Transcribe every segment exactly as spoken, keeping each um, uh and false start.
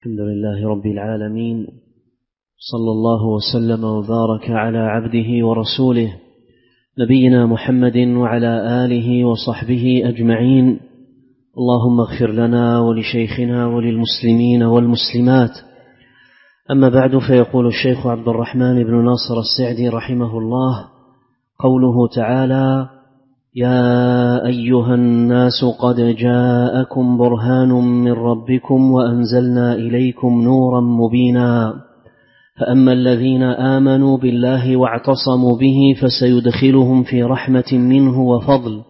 الحمد لله رب العالمين، صلى الله وسلم وبارك على عبده ورسوله نبينا محمد وعلى آله وصحبه أجمعين. اللهم اغفر لنا ولشيخنا وللمسلمين والمسلمات. أما بعد، فيقول الشيخ عبد الرحمن بن ناصر السعدي رحمه الله: قوله تعالى: يا أيها الناس قد جاءكم برهان من ربكم وأنزلنا إليكم نورا مبينا، فأما الذين آمنوا بالله واعتصموا به فسيدخلهم في رحمة منه وفضل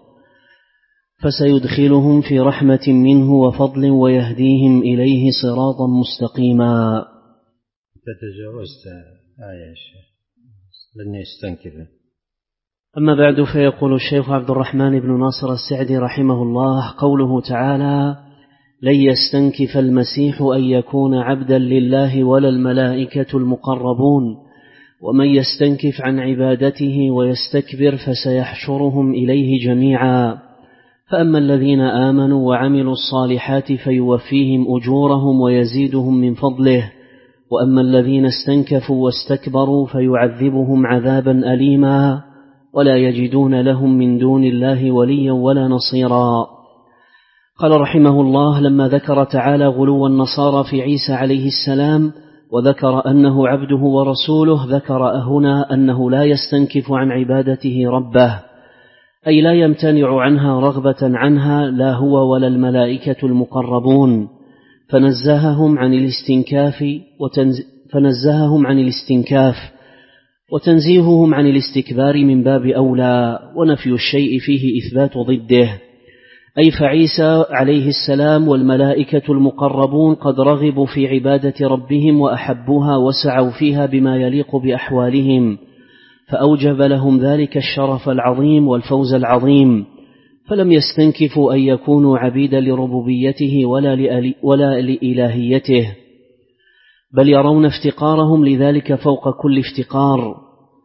فسيدخلهم في رحمة منه وفضل ويهديهم إليه صراطا مستقيما. تتجاوزت آية الشيخ لن يستنكف. أما بعد، فيقول الشيخ عبد الرحمن بن ناصر السعدي رحمه الله: قوله تعالى: لن يستنكف المسيح أن يكون عبدا لله ولا الملائكة المقربون، ومن يستنكف عن عبادته ويستكبر فسيحشرهم إليه جميعا. فأما الذين آمنوا وعملوا الصالحات فيوفيهم أجورهم ويزيدهم من فضله، وأما الذين استنكفوا واستكبروا فيعذبهم عذابا أليما، ولا يجدون لهم من دون الله وليا ولا نصيرا. قال رحمه الله: لما ذكر تعالى غلو النصارى في عيسى عليه السلام وذكر أنه عبده ورسوله، ذكر هنا أنه لا يستنكف عن عبادته ربه، أي لا يمتنع عنها رغبة عنها، لا هو ولا الملائكة المقربون، فنزههم عن الاستنكاف وتنز... فنزههم عن الاستنكاف وتنزيههم عن الاستكبار من باب أولى، ونفي الشيء فيه إثبات ضده. أي فعيسى عليه السلام والملائكة المقربون قد رغبوا في عبادة ربهم وأحبوها وسعوا فيها بما يليق بأحوالهم، فأوجب لهم ذلك الشرف العظيم والفوز العظيم، فلم يستنكفوا أن يكونوا عبيدا لربوبيته ولا, ولا لإلهيته، بل يرون افتقارهم لذلك فوق كل افتقار.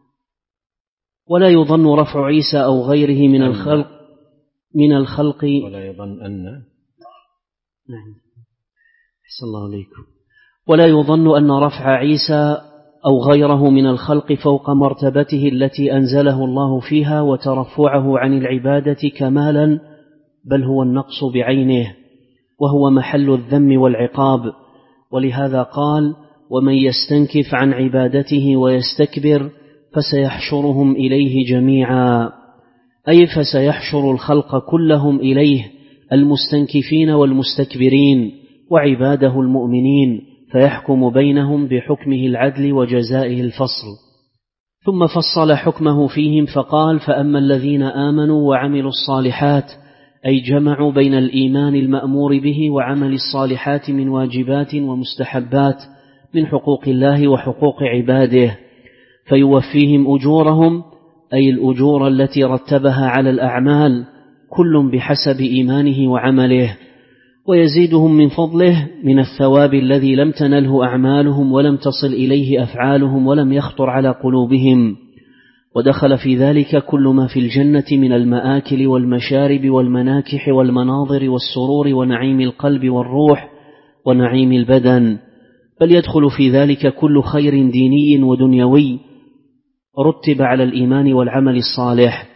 ولا يظن رفع عيسى أو غيره من الخلق من الخلق ولا يظن أن نعم أحسن الله عليكم ولا يظن أن رفع عيسى أو غيره من الخلق فوق مرتبته التي أنزله الله فيها وترفعه عن العبادة كمالا، بل هو النقص بعينه، وهو محل الذم والعقاب. ولهذا قال: ومن يستنكف عن عبادته ويستكبر فسيحشرهم إليه جميعا، أي فسيحشر الخلق كلهم إليه، المستنكفين والمستكبرين وعباده المؤمنين، فيحكم بينهم بحكمه العدل وجزائه الفصل. ثم فصل حكمه فيهم فقال: فأما الذين آمنوا وعملوا الصالحات، أي جمعوا بين الإيمان المأمور به وعمل الصالحات من واجبات ومستحبات من حقوق الله وحقوق عباده، فيوفيهم أجورهم، أي الأجور التي رتبها على الأعمال، كل بحسب إيمانه وعمله، ويزيدهم من فضله من الثواب الذي لم تنله أعمالهم ولم تصل إليه أفعالهم ولم يخطر على قلوبهم. ودخل في ذلك كل ما في الجنة من المآكل والمشارب والمناكح والمناظر والسرور ونعيم القلب والروح ونعيم البدن، بل يدخل في ذلك كل خير ديني ودنيوي رتب على الإيمان والعمل الصالح.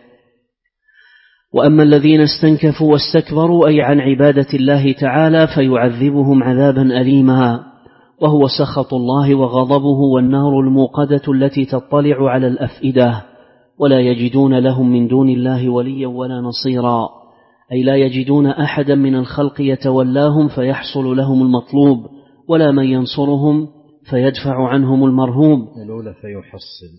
وأما الذين استنكفوا واستكبروا، أي عن عبادة الله تعالى، فيعذبهم عذابا أليما، وهو سخط الله وغضبه والنار الموقدة التي تطلع على الأفئدة، ولا يجدون لهم من دون الله وليا ولا نصيرا، أي لا يجدون أحدا من الخلق يتولاهم فيحصل لهم المطلوب، ولا من ينصرهم فيدفع عنهم المرهوب. الأولى فيحصل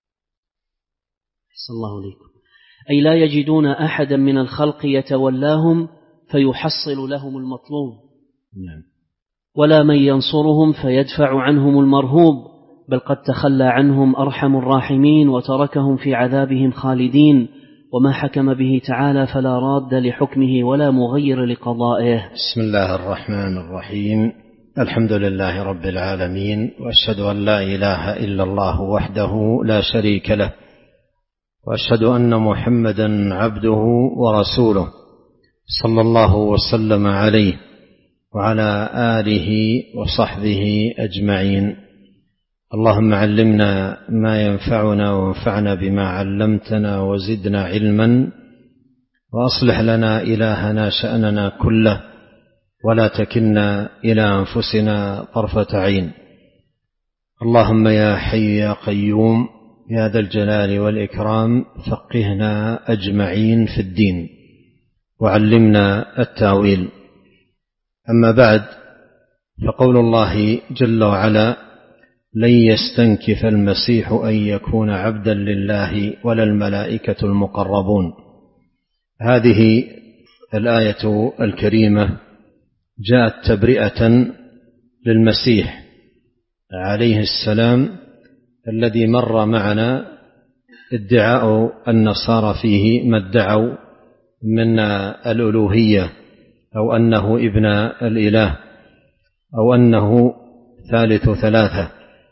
أحسن الله عليكم أي لا يجدون أحدا من الخلق يتولاهم فيحصل لهم المطلوب، نعم. ولا من ينصرهم فيدفع عنهم المرهوب، بل قد تخلى عنهم أرحم الراحمين وتركهم في عذابهم خالدين، وما حكم به تعالى فلا راد لحكمه ولا مغير لقضائه. بسم الله الرحمن الرحيم. الحمد لله رب العالمين، وأشهد أن لا إله إلا الله وحده لا شريك له، وأشهد أن محمدا عبده ورسوله، صلى الله وسلم عليه وعلى آله وصحبه أجمعين. اللهم علمنا ما ينفعنا وانفعنا بما علمتنا وزدنا علما، وأصلح لنا إلهنا شأننا كله، ولا تكلنا إلى أنفسنا طرفة عين. اللهم يا حي يا قيوم يا ذا الجلال والإكرام فقهنا أجمعين في الدين وعلمنا التاويل. أما بعد، فقول الله جل وعلا: لن يستنكف المسيح أن يكون عبدا لله ولا الملائكة المقربون. هذه الآية الكريمة جاءت تبرئة للمسيح عليه السلام الذي مر معنا ادعاء النصارى فيه ما ادعوا من الألوهية، أو أنه ابن الإله، أو أنه ثالث ثلاثة.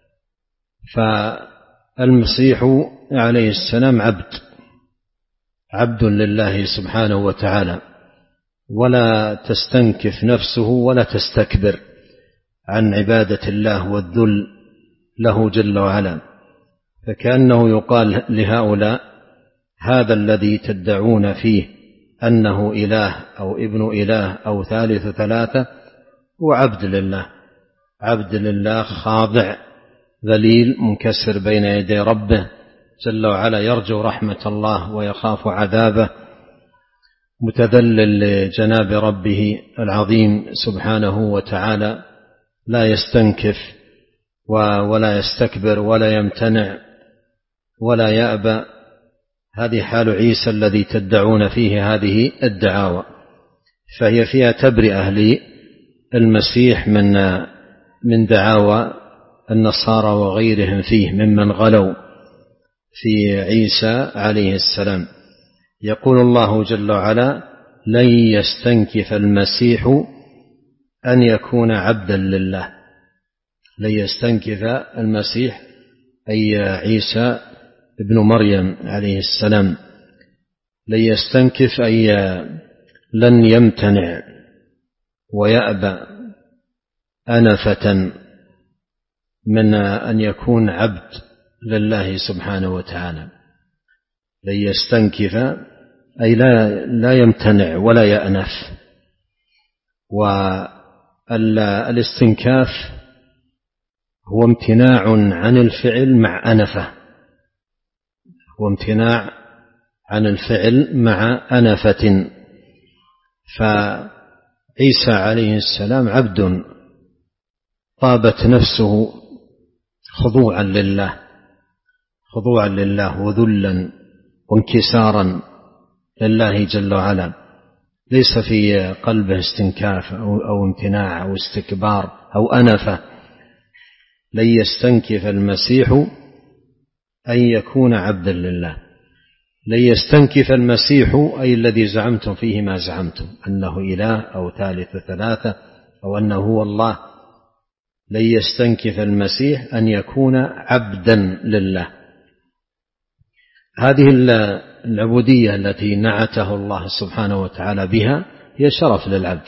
فالمسيح عليه السلام عبد عبد لله سبحانه وتعالى، ولا تستنكف نفسه ولا تستكبر عن عبادة الله والذل له جل وعلا. فكأنه يقال لهؤلاء: هذا الذي تدعون فيه أنه إله أو ابن إله أو ثالث ثلاثة هو عبد لله، عبد لله خاضع ذليل منكسر بين يدي ربه جل وعلا، يرجو رحمة الله ويخاف عذابه، متذلل لجناب ربه العظيم سبحانه وتعالى، لا يستنكف ولا يستكبر ولا يمتنع ولا يأبى. هذه حال عيسى الذي تدعون فيه هذه الدعاوى، فهي فيها تبرئة للمسيح من من دعاوى النصارى وغيرهم فيه ممن غلوا في عيسى عليه السلام. يقول الله جل وعلا: لن يستنكف المسيح أن يكون عبدا لله. لن يستنكف المسيح أي عيسى ابن مريم عليه السلام، لن يستنكف أي لن يمتنع ويأبى أنفة من أن يكون عبد لله سبحانه وتعالى. لن يستنكف أي لا, لا يمتنع ولا يأنف. والاستنكاف هو امتناع عن الفعل مع أنفة، هو امتناع عن الفعل مع أنفة. فعيسى عليه السلام عبد طابت نفسه خضوعا لله، خضوعا لله وذلا وانكسارا لله جل وعلا، ليس في قلبه استنكاف أو امتناع أو استكبار أو أنفة. لن يستنكف المسيح أن يكون عبدا لله. لن يستنكف المسيح أي الذي زعمتم فيه ما زعمتم أنه إله أو ثالث ثلاثة أو أنه هو الله. لن يستنكف المسيح أن يكون عبدا لله. هذه العبودية التي نعته الله سبحانه وتعالى بها هي شرف للعبد،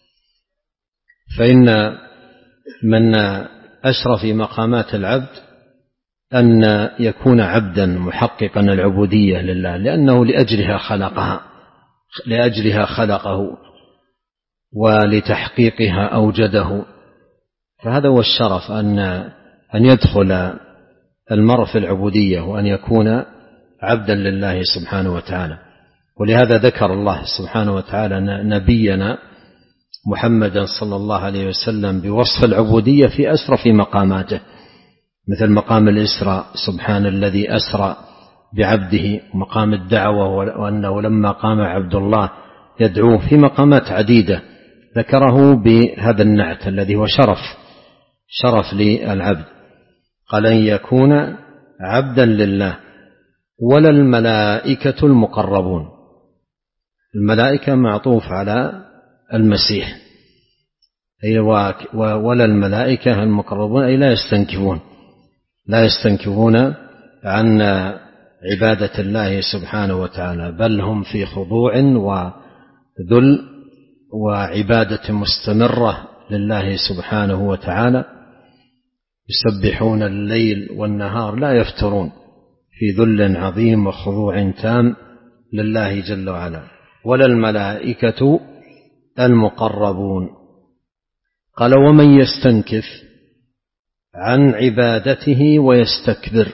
فإن من أشرف مقامات العبد أن يكون عبدا محققا العبودية لله، لأنه لأجلها خلقها، لأجلها خلقه ولتحقيقها أوجده. فهذا هو الشرف، أن أن يدخل المرء في العبودية وأن يكون عبدا لله سبحانه وتعالى. ولهذا ذكر الله سبحانه وتعالى نبينا محمدا صلى الله عليه وسلم بوصف العبودية في أشرف مقاماته، مثل مقام الإسراء: سبحان الذي أسرى بعبده، مقام الدعوة وأنه لما قام عبد الله يدعوه، في مقامات عديدة ذكره بهذا النعت الذي هو شرف شرف للعبد. قال: أن يكون عبدا لله ولا الملائكة المقربون. الملائكة معطوف على المسيح، أي ولا الملائكة المقربون، أي لا يستنكفون لا يستنكفون عن عبادة الله سبحانه وتعالى، بل هم في خضوع وذل وعبادة مستمرة لله سبحانه وتعالى، يسبحون الليل والنهار لا يفترون، في ذل عظيم وخضوع تام لله جل وعلا، ولا الملائكة المقربون. قال: ومن يستنكف عن عبادته ويستكبر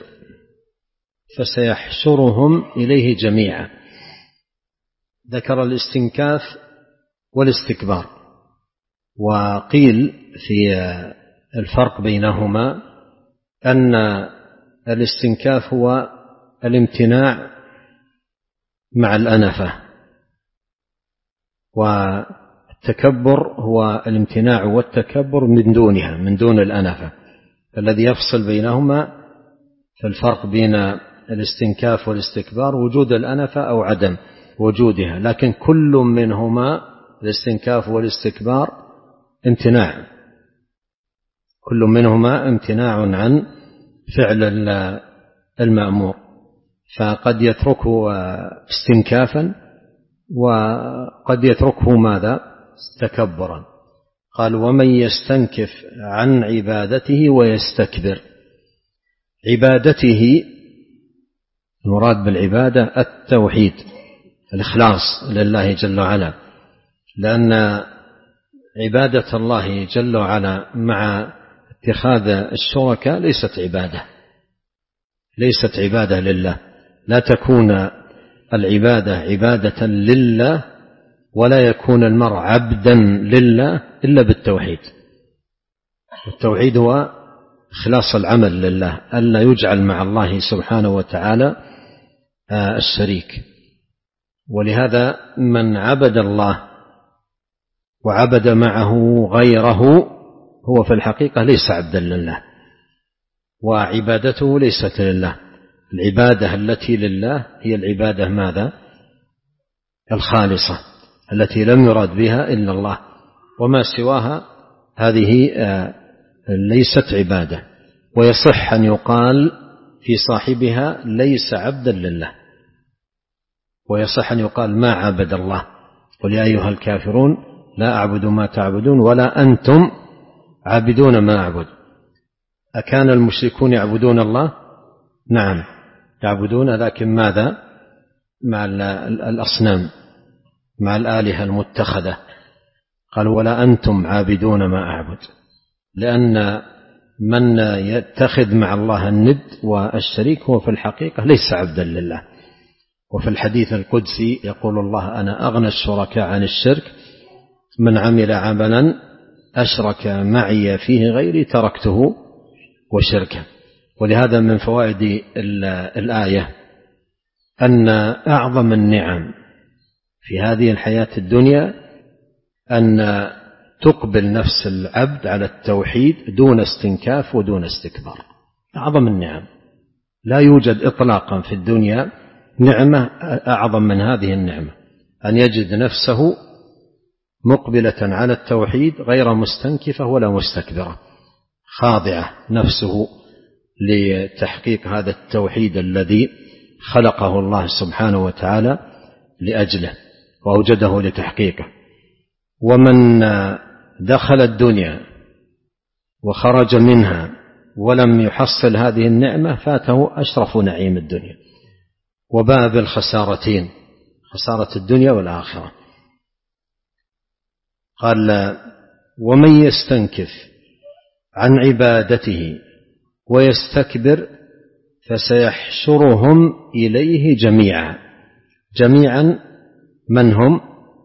فسيحشرهم إليه جميعا. ذكر الاستنكاف والاستكبار، وقيل في الفرق بينهما أن الاستنكاف هو الامتناع مع الأنفة، والتكبر هو الامتناع والتكبر من دونها، من دون الأنفة. الذي يفصل بينهما في الفرق بين الاستنكاف والاستكبار وجود الأنفة أو عدم وجودها، لكن كل منهما الاستنكاف والاستكبار امتناع، كل منهما امتناع عن فعل المأمور، فقد يتركه استنكافا وقد يتركه ماذا؟ تكبرا. قال: ومن يستنكف عن عبادته ويستكبر. عبادته المراد بالعبادة التوحيد، الإخلاص لله جل وعلا، لأن عبادة الله جل وعلا مع اتخاذ الشركاء ليست عبادة، ليست عبادة لله. لا تكون العبادة عبادة لله ولا يكون المرء عبدا لله إلا بالتوحيد. التوحيد هو إخلاص العمل لله، ألا يجعل مع الله سبحانه وتعالى الشريك. ولهذا من عبد الله وعبد معه غيره هو في الحقيقة ليس عبدا لله، وعبادته ليست لله. العبادة التي لله هي العبادة ماذا؟ الخالصة التي لم يراد بها إلا الله، وما سواها هذه ليست عبادة، ويصح أن يقال في صاحبها ليس عبدا لله، ويصح أن يقال ما عبد الله. قل يا أيها الكافرون لا أعبد ما تعبدون ولا أنتم عابدون ما أعبد. أكان المشركون يعبدون الله؟ نعم يعبدون، لكن ماذا؟ مع الأصنام، مع الآلهة المتخذة. قال: ولا أنتم عابدون ما أعبد، لأن من يتخذ مع الله الند والشريك هو في الحقيقة ليس عبدا لله. وفي الحديث القدسي يقول الله: أنا أغنى الشركاء عن الشرك، من عمل عملا أشرك معي فيه غيري تركته وشركه. ولهذا من فوائد الآية أن أعظم النعم في هذه الحياة الدنيا أن تقبل نفس العبد على التوحيد دون استنكاف ودون استكبار. أعظم النعم، لا يوجد إطلاقا في الدنيا نعمة أعظم من هذه النعمة، أن يجد نفسه مقبلة على التوحيد غير مستنكفة ولا مستكبرة، خاضعة نفسه لتحقيق هذا التوحيد الذي خلقه الله سبحانه وتعالى لأجله وأوجده لتحقيقه. ومن دخل الدنيا وخرج منها ولم يحصل هذه النعمة فاته أشرف نعيم الدنيا، وباء بالخسارتين، خسارة الدنيا والآخرة. قال: ومن يستنكف عن عبادته ويستكبر فسيحشرهم إليه جميعا. جميعا من هم؟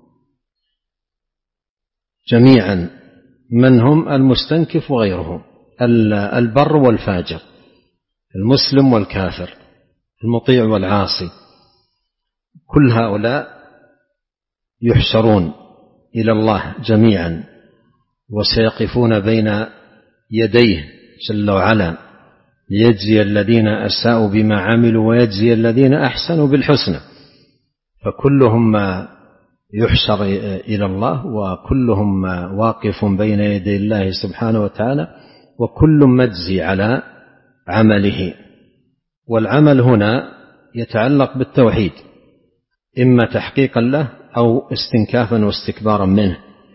جميعا من هم؟ المستنكف وغيرهم، البر والفاجر، المسلم والكافر، المطيع والعاصي، كل هؤلاء يحشرون إلى الله جميعا، وسيقفون بين يديه جل وعلا ليجزي الذين أساءوا بما عملوا ويجزي الذين أحسنوا بالحسنى. فكلهم يحشر إلى الله، وكلهم واقف بين يدي الله سبحانه وتعالى، وكل مجزي على عمله. والعمل هنا يتعلق بالتوحيد، إما تحقيقا له أو استنكافا واستكبارا منه.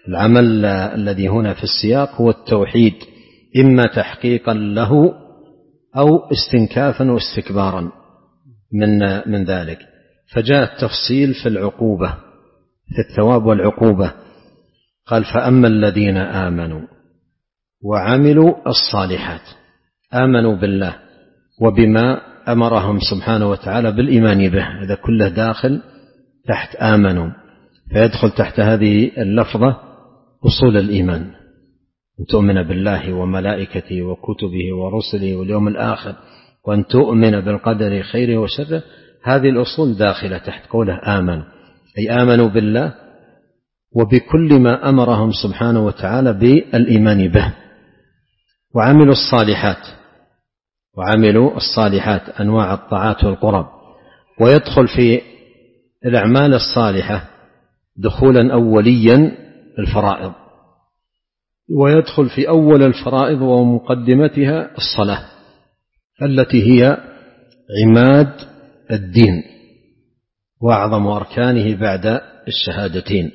العمل الذي هنا في السياق هو التوحيد، إما تحقيقا له أو استنكافا واستكبارا من من ذلك. فجاء التفصيل في العقوبة، في الثواب والعقوبة. قال فأما الذين آمنوا وعملوا الصالحات، آمنوا بالله وبما أمرهم سبحانه وتعالى بالإيمان به، هذا كله داخل تحت آمنوا، فيدخل تحت هذه اللفظة أصول الإيمان، أن تؤمن بالله وملائكته وكتبه ورسله واليوم الآخر، وأن تؤمن بالقدر خيره وشره. هذه الأصول داخلة تحت قوله آمنوا، أي آمنوا بالله وبكل ما أمرهم سبحانه وتعالى بالإيمان به. وعملوا الصالحات، وعملوا الصالحات أنواع الطاعات والقرب. ويدخل في الأعمال الصالحة دخولا أوليا الفرائض، ويدخل في أول الفرائض ومقدمتها الصلاة التي هي عماد الدين وأعظم أركانه بعد الشهادتين.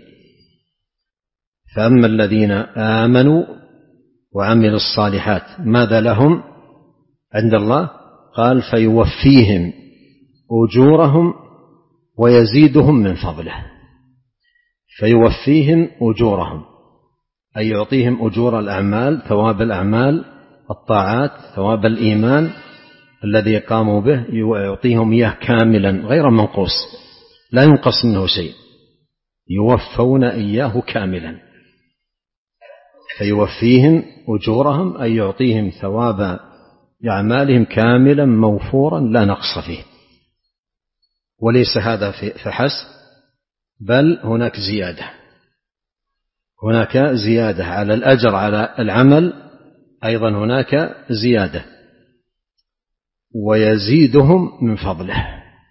فأما الذين آمنوا وعملوا الصالحات ماذا لهم عند الله؟ قال فيوفيهم أجورهم ويزيدهم من فضله. فيوفيهم أجورهم أي يعطيهم أجور الأعمال، ثواب الأعمال الطاعات، ثواب الإيمان الذي قاموا به، يعطيهم إياه كاملا غير منقوص، لا ينقص منه شيء، يوفون إياه كاملا. فيوفيهم أجورهم أي يعطيهم ثواب أعمالهم كاملا موفورا لا نقص فيه. وليس هذا فحسب، بل هناك زيادة، هناك زيادة على الأجر على العمل، أيضا هناك زيادة. ويزيدهم من فضله.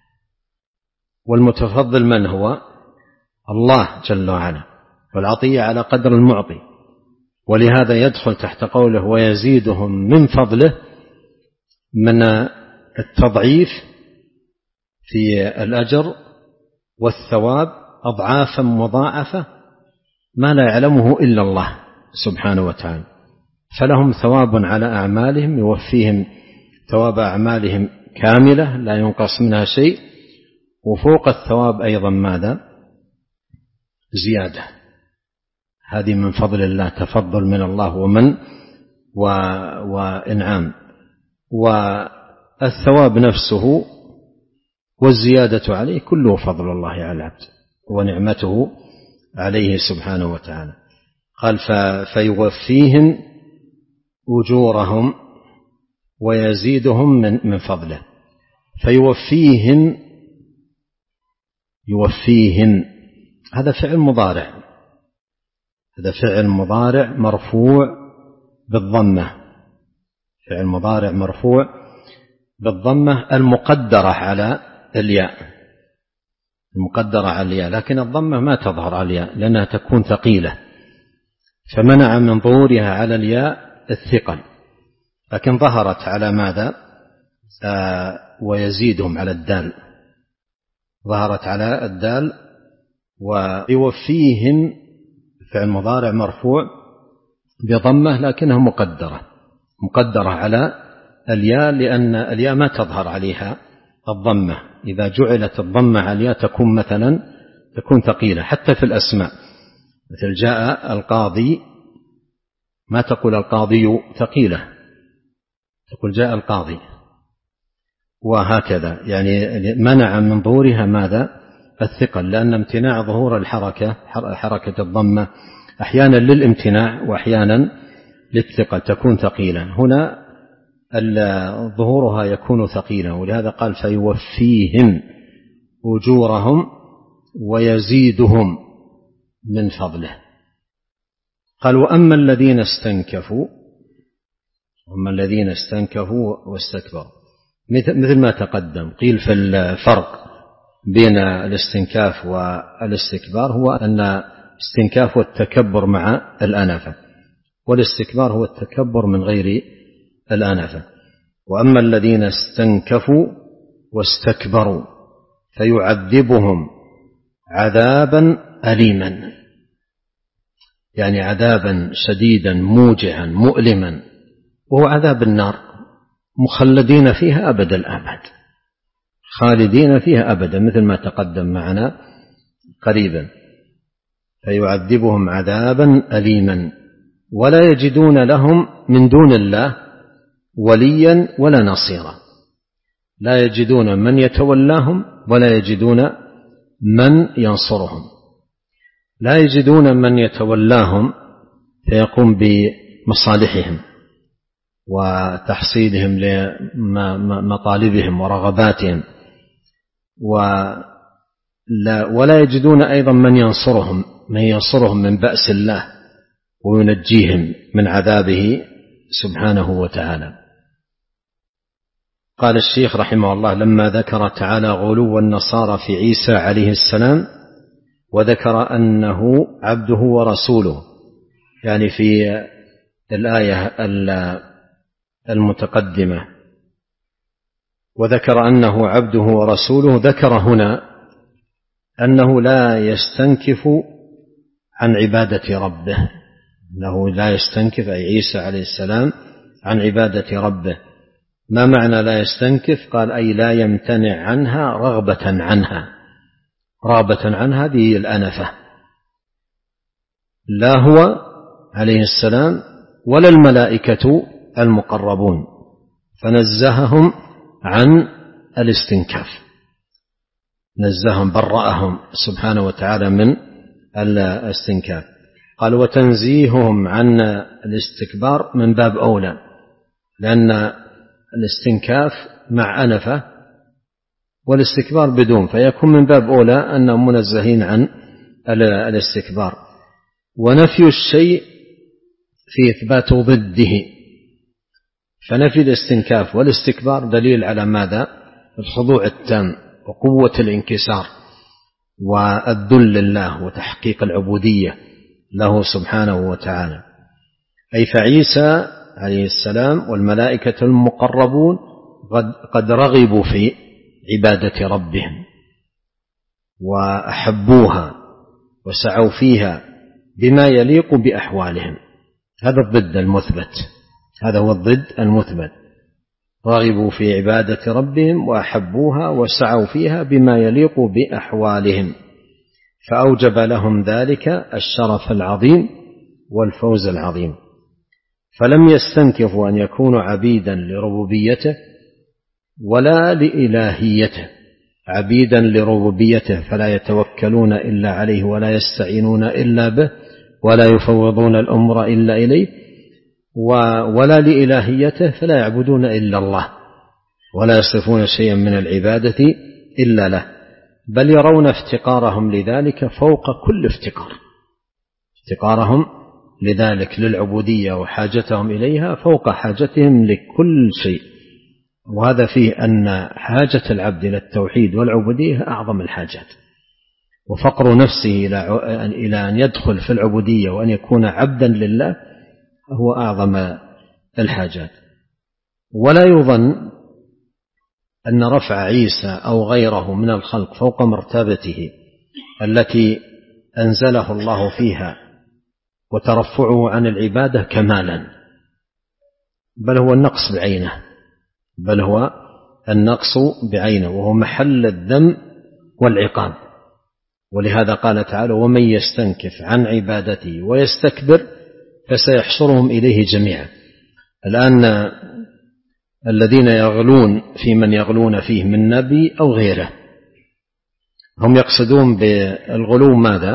والمتفضل من هو؟ الله جل وعلا، والعطية على قدر المعطي. ولهذا يدخل تحت قوله ويزيدهم من فضله من التضعيف في الأجر والثواب أضعافا مضاعفة ما لا يعلمه إلا الله سبحانه وتعالى. فلهم ثواب على أعمالهم، يوفيهم ثواب أعمالهم كاملة لا ينقص منها شيء، وفوق الثواب أيضا ماذا؟ زيادة. هذه من فضل الله، تفضل من الله ومن و... وإنعام. والثواب نفسه والزيادة عليه كله فضل الله على العبد ونعمته عليه سبحانه وتعالى. قال ف... فيوفيهم أجورهم ويزيدهم من, من فضله. فيوفيهم، يوفيهم هذا فعل مضارع، هذا فعل مضارع مرفوع بالضمة، فعل مضارع مرفوع بالضمة المقدرة على الياء، المقدرة على الياء، لكن الضمة ما تظهر على الياء لأنها تكون ثقيلة، فمنع من ظهورها على الياء الثقل، لكن ظهرت على ماذا؟ آه ويزيدهم على الدال، ظهرت على الدال. ويوفيهم فعل مضارع مرفوع بضمة لكنها مقدرة، مقدرة على الياء، لأن الياء ما تظهر عليها الضمة. إذا جعلت الضمة على الياء تكون مثلا تكون ثقيلة، حتى في الأسماء، مثل جاء القاضي ما تقول القاضي ثقيلة، تقول جاء القاضي، وهكذا. يعني منع من ظهورها ماذا؟ الثقل، لأن امتناع ظهور الحركة حركة الضمة أحيانا للامتناع وأحيانا للثقل، تكون ثقيلة. هنا ظهورها يكون ثقيلا، ولهذا قال فيوفيهم أجورهم ويزيدهم من فضله. قال وأما الذين استنكفوا، وأما الذين استنكفوا واستكبروا، مثل ما تقدم. قيل في الفرق بين الاستنكاف والاستكبار هو أن الاستنكاف هو التكبر مع الأنفة، والاستكبار هو التكبر من غير الأنفة. وأما الذين استنكفوا واستكبروا فيعذبهم عذابا أليما. يعني عذابا شديدا موجعا مؤلما، وهو عذاب النار، مخلدين فيها أبد الآباد، خالدين فيها أبدا، مثل ما تقدم معنا قريبا. فيعذبهم عذابا أليما ولا يجدون لهم من دون الله وليا ولا نصيرا، لا يجدون من يتولاهم ولا يجدون من ينصرهم. لا يجدون من يتولاهم فيقوم بمصالحهم وتحصيلهم لمطالبهم ورغباتهم، ولا يجدون أيضا من ينصرهم من ينصرهم من بأس الله وينجيهم من عذابه سبحانه وتعالى. قال الشيخ رحمه الله: لما ذكر تعالى غلو النصارى في عيسى عليه السلام وذكر أنه عبده ورسوله، يعني في الآية المتقدمة، وذكر أنه عبده ورسوله، ذكر هنا أنه لا يستنكف عن عبادة ربه، أنه لا يستنكف أي عيسى عليه السلام عن عبادة ربه. ما معنى لا يستنكف؟ قال أي لا يمتنع عنها رغبة عنها، رغبة عنها هذه الأنفة. لا هو عليه السلام ولا الملائكة المقربون، فنزههم عن الاستنكاف، نزههم برأهم سبحانه وتعالى من الاستنكاف. قال وتنزيههم عن الاستكبار من باب أولى، لأن الاستنكاف مع أنفة والاستكبار بدون، فيكون من باب أولى أنهم منزهين عن الاستكبار. ونفي الشيء في إثبات ضده، فنفي الاستنكاف والاستكبار دليل على ماذا؟ الخضوع التام وقوة الانكسار والذل لله وتحقيق العبودية له سبحانه وتعالى. أي فعيسى عليه السلام والملائكة المقربون قد رغبوا في عبادة ربهم وأحبوها وسعوا فيها بما يليق بأحوالهم. هذا الضد المثبت، هذا هو الضد المثبت، رغبوا في عبادة ربهم وأحبوها وسعوا فيها بما يليق بأحوالهم، فأوجب لهم ذلك الشرف العظيم والفوز العظيم. فلم يستنكفوا أن يكونوا عبيدا لربوبيته ولا لإلهيته، عبيدا لربوبيته فلا يتوكلون إلا عليه ولا يستعينون إلا به ولا يفوضون الأمر إلا إليه، ولا لإلهيته فلا يعبدون إلا الله ولا يصرفون شيئا من العبادة إلا له، بل يرون افتقارهم لذلك فوق كل افتقار، افتقارهم لذلك للعبودية وحاجتهم إليها فوق حاجتهم لكل شيء. وهذا فيه أن حاجة العبد إلى التوحيد والعبودية أعظم الحاجات، وفقر نفسه إلى أن يدخل في العبودية وأن يكون عبدا لله هو أعظم الحاجات. ولا يظن أن رفع عيسى أو غيره من الخلق فوق مرتبته التي أنزله الله فيها وترفعه عن العبادة كمالا، بل هو النقص بعينه، بل هو النقص بعينه، وهو محل الذم والعقاب. ولهذا قال تعالى ومن يستنكف عن عبادته ويستكبر فسيحشرهم إليه جميعا. الآن الذين يغلون في من يغلون فيه من نبي أو غيره هم يقصدون بالغلو ماذا؟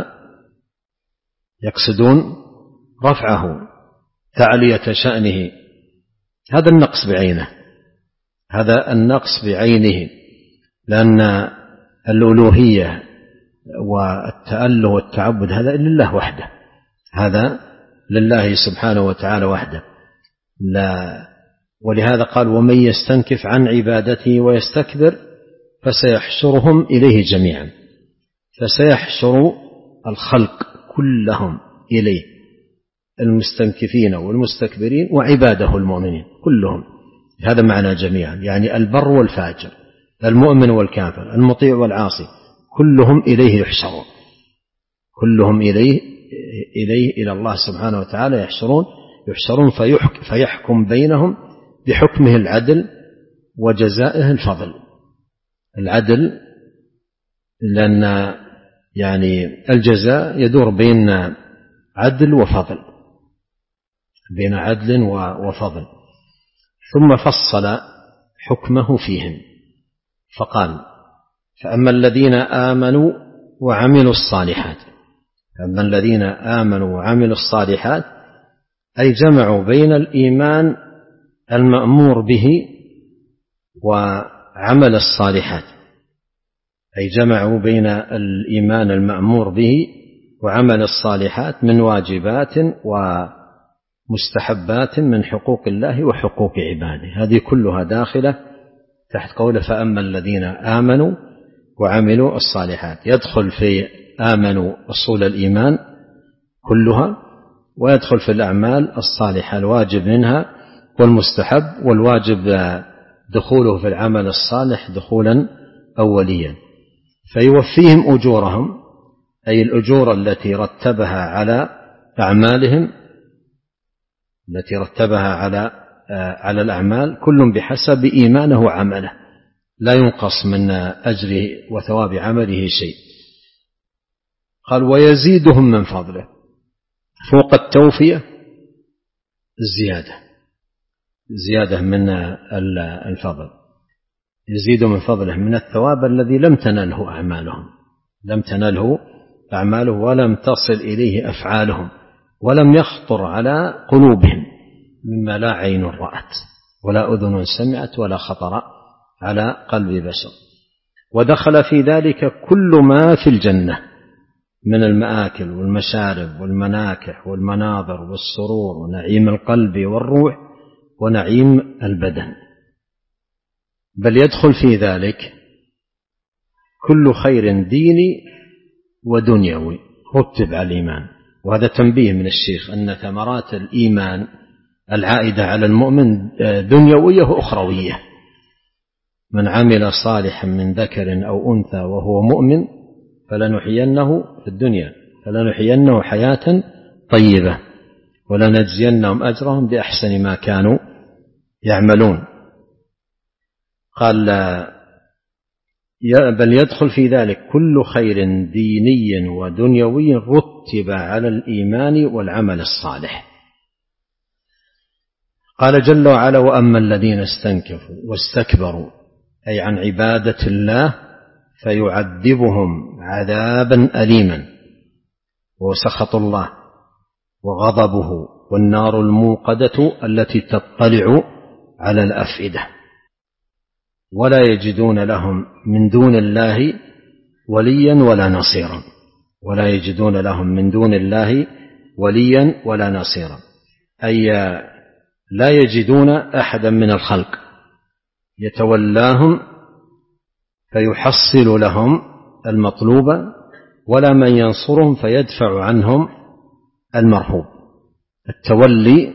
يقصدون رفعه، تعلية شأنه، هذا النقص بعينه، هذا النقص بعينه، لأن الألوهية والتأله والتعبد هذا لله وحده، هذا لله سبحانه وتعالى وحده. لا، ولهذا قال ومن يستنكف عن عبادته ويستكبر فسيحشرهم إليه جميعا، فسيحشر الخلق كلهم إليه، المستنكفين والمستكبرين وعباده المؤمنين كلهم، هذا معنى جميعا، يعني البر والفاجر، المؤمن والكافر، المطيع والعاصي، كلهم إليه يحشرون، كلهم إليه إليه إلى الله سبحانه وتعالى يحشرون يحشرون فيحكم بينهم بحكمه العدل وجزائه الفضل. العدل لأن يعني الجزاء يدور بين عدل وفضل، بين عدل وفضل. ثم فصل حكمه فيهم فقال: فأما الذين آمنوا وعملوا الصالحات. فأما الذين آمنوا وعملوا الصالحات أي جمعوا بين الإيمان المأمور به وعمل الصالحات، أي جمعوا بين الإيمان المأمور به وعمل الصالحات من واجبات ومستحبات من حقوق الله وحقوق عباده. هذه كلها داخلة تحت قوله: فأما الذين آمنوا وعملوا الصالحات. يدخل في آمنوا أصول الإيمان كلها، ويدخل في الأعمال الصالحة الواجب منها والمستحب، والواجب دخوله في العمل الصالح دخولا أوليا. فيوفيهم أجورهم، أي الأجور التي رتبها على أعمالهم، التي رتبها على على الأعمال، كل بحسب إيمانه وعمله، لا ينقص من أجره وثواب عمله شيء. قال: ويزيدهم من فضله. فوق التوفية الزيادة، زيادة من الفضل، يزيد من فضله من الثواب الذي لم تنله أعمالهم، لم تنله أعماله ولم تصل إليه أفعالهم، ولم يخطر على قلوبهم، مما لا عين رأت ولا أذن سمعت ولا خطر على قلب بشر. ودخل في ذلك كل ما في الجنة من المآكل والمشارب والمناكح والمناظر والسرور ونعيم القلب والروح ونعيم البدن، بل يدخل في ذلك كل خير ديني ودنيوي رتب على الإيمان. وهذا تنبيه من الشيخ أن ثمرات الإيمان العائدة على المؤمن دنيوية وأخروية. من عمل صالحا من ذكر أو أنثى وهو مؤمن فلنحيينه في الدنيا فلنحيينه حياة طيبة ولنجزينهم أجرهم بأحسن ما كانوا يعملون. قال: بل يدخل في ذلك كل خير ديني ودنيوي رتب على الإيمان والعمل الصالح. قال جل وعلا: وأما الذين استنكفوا واستكبروا أي عن عبادة الله فيعذبهم عذابا أليما، وسخط الله وغضبه والنار الموقدة التي تطلع على الأفئدة، ولا يجدون لهم من دون الله وليا ولا نصيرا. ولا يجدون لهم من دون الله وليا ولا نصيرا، أي لا يجدون أحدا من الخلق يتولاهم فيحصل لهم المطلوب، ولا من ينصرهم فيدفع عنهم المرهوب. التولي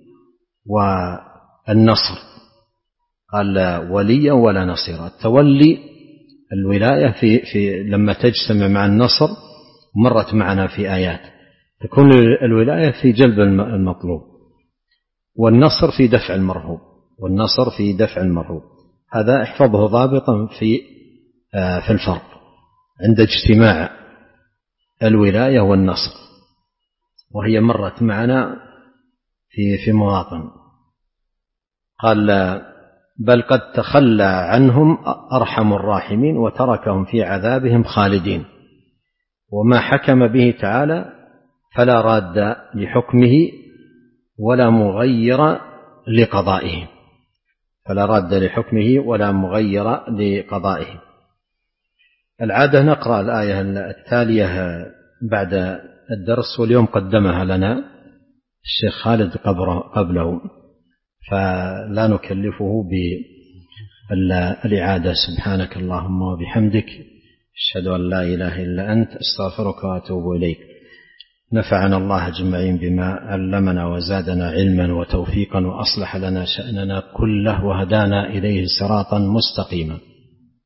والنصر، قال وليا ولا نصيرا. التولي الولاية في, في لما تجتمع مع النصر، مرت معنا في آيات، تكون الولاية في جلب المطلوب، والنصر في دفع المرهوب، والنصر في دفع المرهوب. هذا احفظه ضابطا في في الفرق عند اجتماع الولاية والنصر، وهي مرت معنا في في مواطن. قال: بل قد تخلى عنهم أرحم الراحمين وتركهم في عذابهم خالدين. وما حكم به تعالى فلا راد لحكمه ولا مغير لقضائه، فلا راد لحكمه ولا مغير لقضائه. العادة نقرأ الآية التالية بعد الدرس، واليوم قدمها لنا الشيخ خالد قبله، فلا نكلفه بالإعادة. سبحانك اللهم وبحمدك، أشهد أن لا إله إلا أنت، أستغفرك وأتوب إليك. نفعنا الله أجمعين بما علمنا وزادنا علما وتوفيقا، وأصلح لنا شأننا كله وهدانا إليه صراطا مستقيما.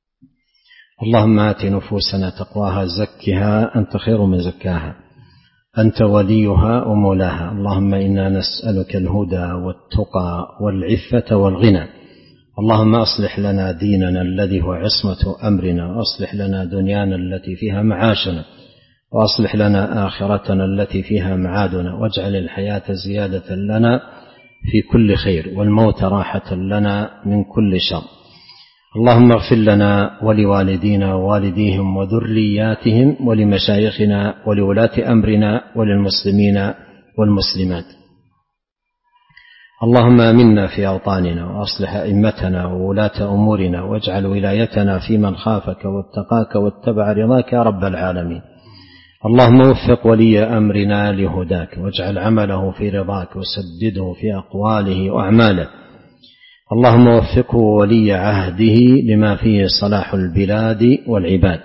اللهم آت نفوسنا تقواها، زكها أنت خير من زكاها، أنت وليها ومولاها. اللهم إنا نسألك الهدى والتقى والعفة والغنى. اللهم أصلح لنا ديننا الذي هو عصمة أمرنا، وأصلح لنا دنيانا التي فيها معاشنا، وأصلح لنا آخرتنا التي فيها معادنا، واجعل الحياة زيادة لنا في كل خير، والموت راحة لنا من كل شر. اللهم اغفر لنا ولوالدينا ووالديهم وذرياتهم ولمشايخنا ولولاة أمرنا وللمسلمين والمسلمات. اللهم آمنا في أوطاننا، وأصلح أئمتنا وولاة أمورنا، واجعل ولايتنا في من خافك واتقاك واتبع رضاك يا رب العالمين. اللهم وفق ولي أمرنا لهداك، واجعل عمله في رضاك، وسدده في أقواله وأعماله. اللهم وفقه ولي عهده لما فيه صلاح البلاد والعباد.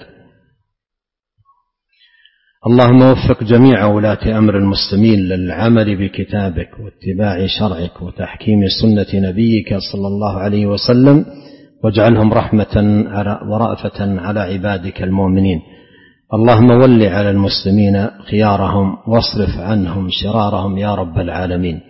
اللهم وفق جميع ولاة أمر المسلمين للعمل بكتابك واتباع شرعك وتحكيم سنة نبيك صلى الله عليه وسلم، واجعلهم رحمة ورأفة على عبادك المؤمنين. اللهم ول على المسلمين خيارهم، واصرف عنهم شرارهم يا رب العالمين.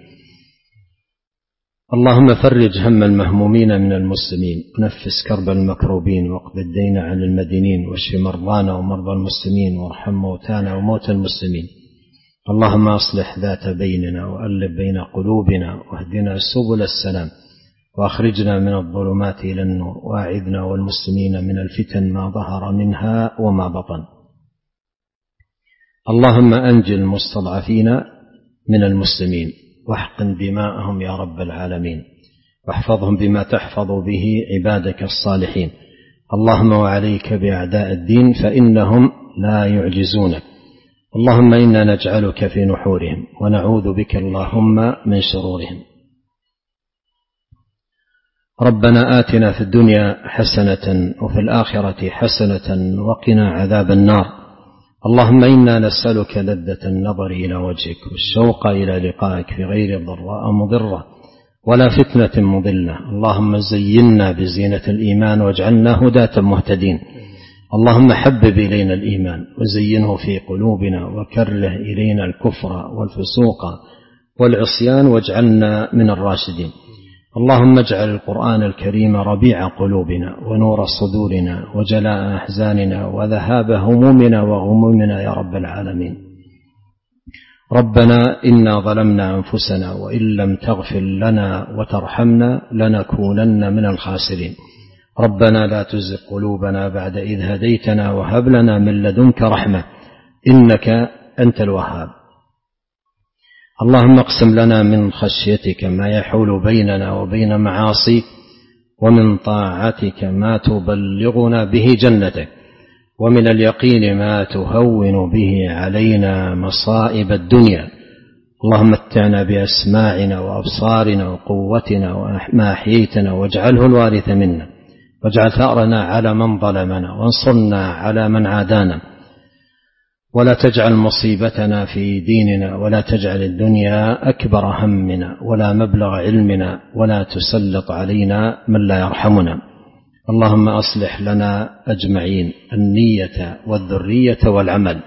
اللهم فرج هم المهمومين من المسلمين، ونفس كرب المكروبين، واقض الدين عن المدينين، واشف مرضانا ومرضى المسلمين، وارحم موتانا وموتى المسلمين. اللهم أصلح ذات بيننا، وألف بين قلوبنا، واهدنا سبل السلام، وأخرجنا من الظلمات إلى النور، وأعذنا والمسلمين من الفتن ما ظهر منها وما بطن. اللهم أنجِ المستضعفين من المسلمين، واحقن دماءهم يا رب العالمين، واحفظهم بما تحفظ به عبادك الصالحين. اللهم وعليك بأعداء الدين فإنهم لا يعجزونك. اللهم إنا نجعلك في نحورهم، ونعوذ بك اللهم من شرورهم. ربنا آتنا في الدنيا حسنة وفي الآخرة حسنة وقنا عذاب النار. اللهم إنا نسألك لذة النظر إلى وجهك، والشوق إلى لقائك في غير ضراء مضرة ولا فتنة مضلة. اللهم زينا بزينة الإيمان، واجعلنا هداة مهتدين. اللهم حبب إلينا الإيمان، وزينه في قلوبنا، وكره إلينا الكفر والفسوق والعصيان، واجعلنا من الراشدين. اللهم اجعل القرآن الكريم ربيع قلوبنا، ونور صدورنا، وجلاء أحزاننا، وذهاب همومنا وغمومنا يا رب العالمين. ربنا إنا ظلمنا أنفسنا، وإن لم تغفر لنا وترحمنا لنكونن من الخاسرين. ربنا لا تزغ قلوبنا بعد إذ هديتنا، وهب لنا من لدنك رحمة إنك أنت الوهاب. اللهم اقسم لنا من خشيتك ما يحول بيننا وبين معاصيك، ومن طاعتك ما تبلغنا به جنتك، ومن اليقين ما تهون به علينا مصائب الدنيا. اللهم متعنا بأسماعنا وأبصارنا وقوتنا وما أحييتنا، واجعله الوارث منا، واجعل ثأرنا على من ظلمنا، وانصرنا على من عادانا، ولا تجعل مصيبتنا في ديننا، ولا تجعل الدنيا أكبر همنا ولا مبلغ علمنا، ولا تسلط علينا من لا يرحمنا. اللهم أصلح لنا أجمعين النية والذرية والعمل.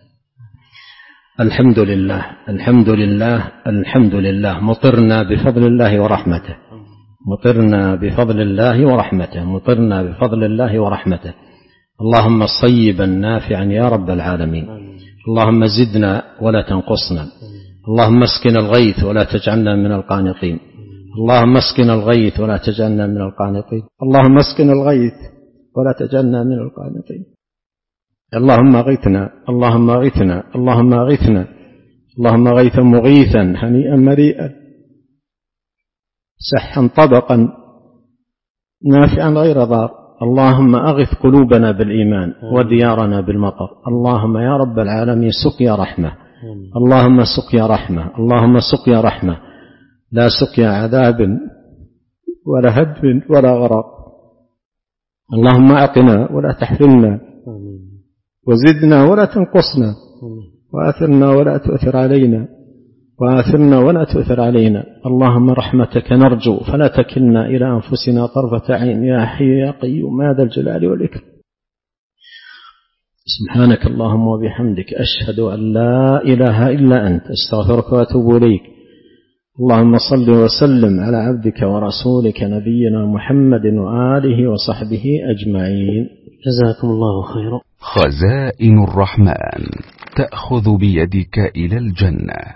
الحمد لله الحمد لله الحمد لله. مطرنا بفضل الله ورحمته، مطرنا بفضل الله ورحمته، مطرنا بفضل الله ورحمته. اللهم صيبا نافعا يا رب العالمين. اللهم زدنا ولا تنقصنا. اللهم اسقنا الغيث ولا تجعلنا من القانطين. اللهم اسقنا الغيث ولا تجعلنا من القانطين. اللهم اسقنا الغيث ولا تجعلنا من القانطين. اللهم اغثنا اللهم اغثنا اللهم اغثنا اللهم غيثا مغيثا هنيئا مريئا، سحا طبقا نافعا غير ضار. اللهم أغث قلوبنا بالإيمان، وديارنا بالمطر. اللهم يا رب العالمين سقيا رحمة، اللهم سقيا رحمة، اللهم سقيا رحمة، لا سقيا عذاب ولا هدم ولا غرق. اللهم أعطنا ولا تحرمنا، وزدنا ولا تنقصنا، وآثرنا ولا تؤثر علينا، وآثرنا ولا تؤثر علينا. اللهم رحمتك نرجو، فلا تكلنا إلى أنفسنا طرفة عين، يا حي يا قيوم يا ذا الجلال والإكرام. سبحانك اللهم وبحمدك أشهد أن لا إله إلا أنت أستغفرك وأتوب إليك. اللهم صل وسلم على عبدك ورسولك نبينا محمد وآله وصحبه أجمعين. جزاكم الله خيرا. خزائن الرحمن تأخذ بيدك إلى الجنة.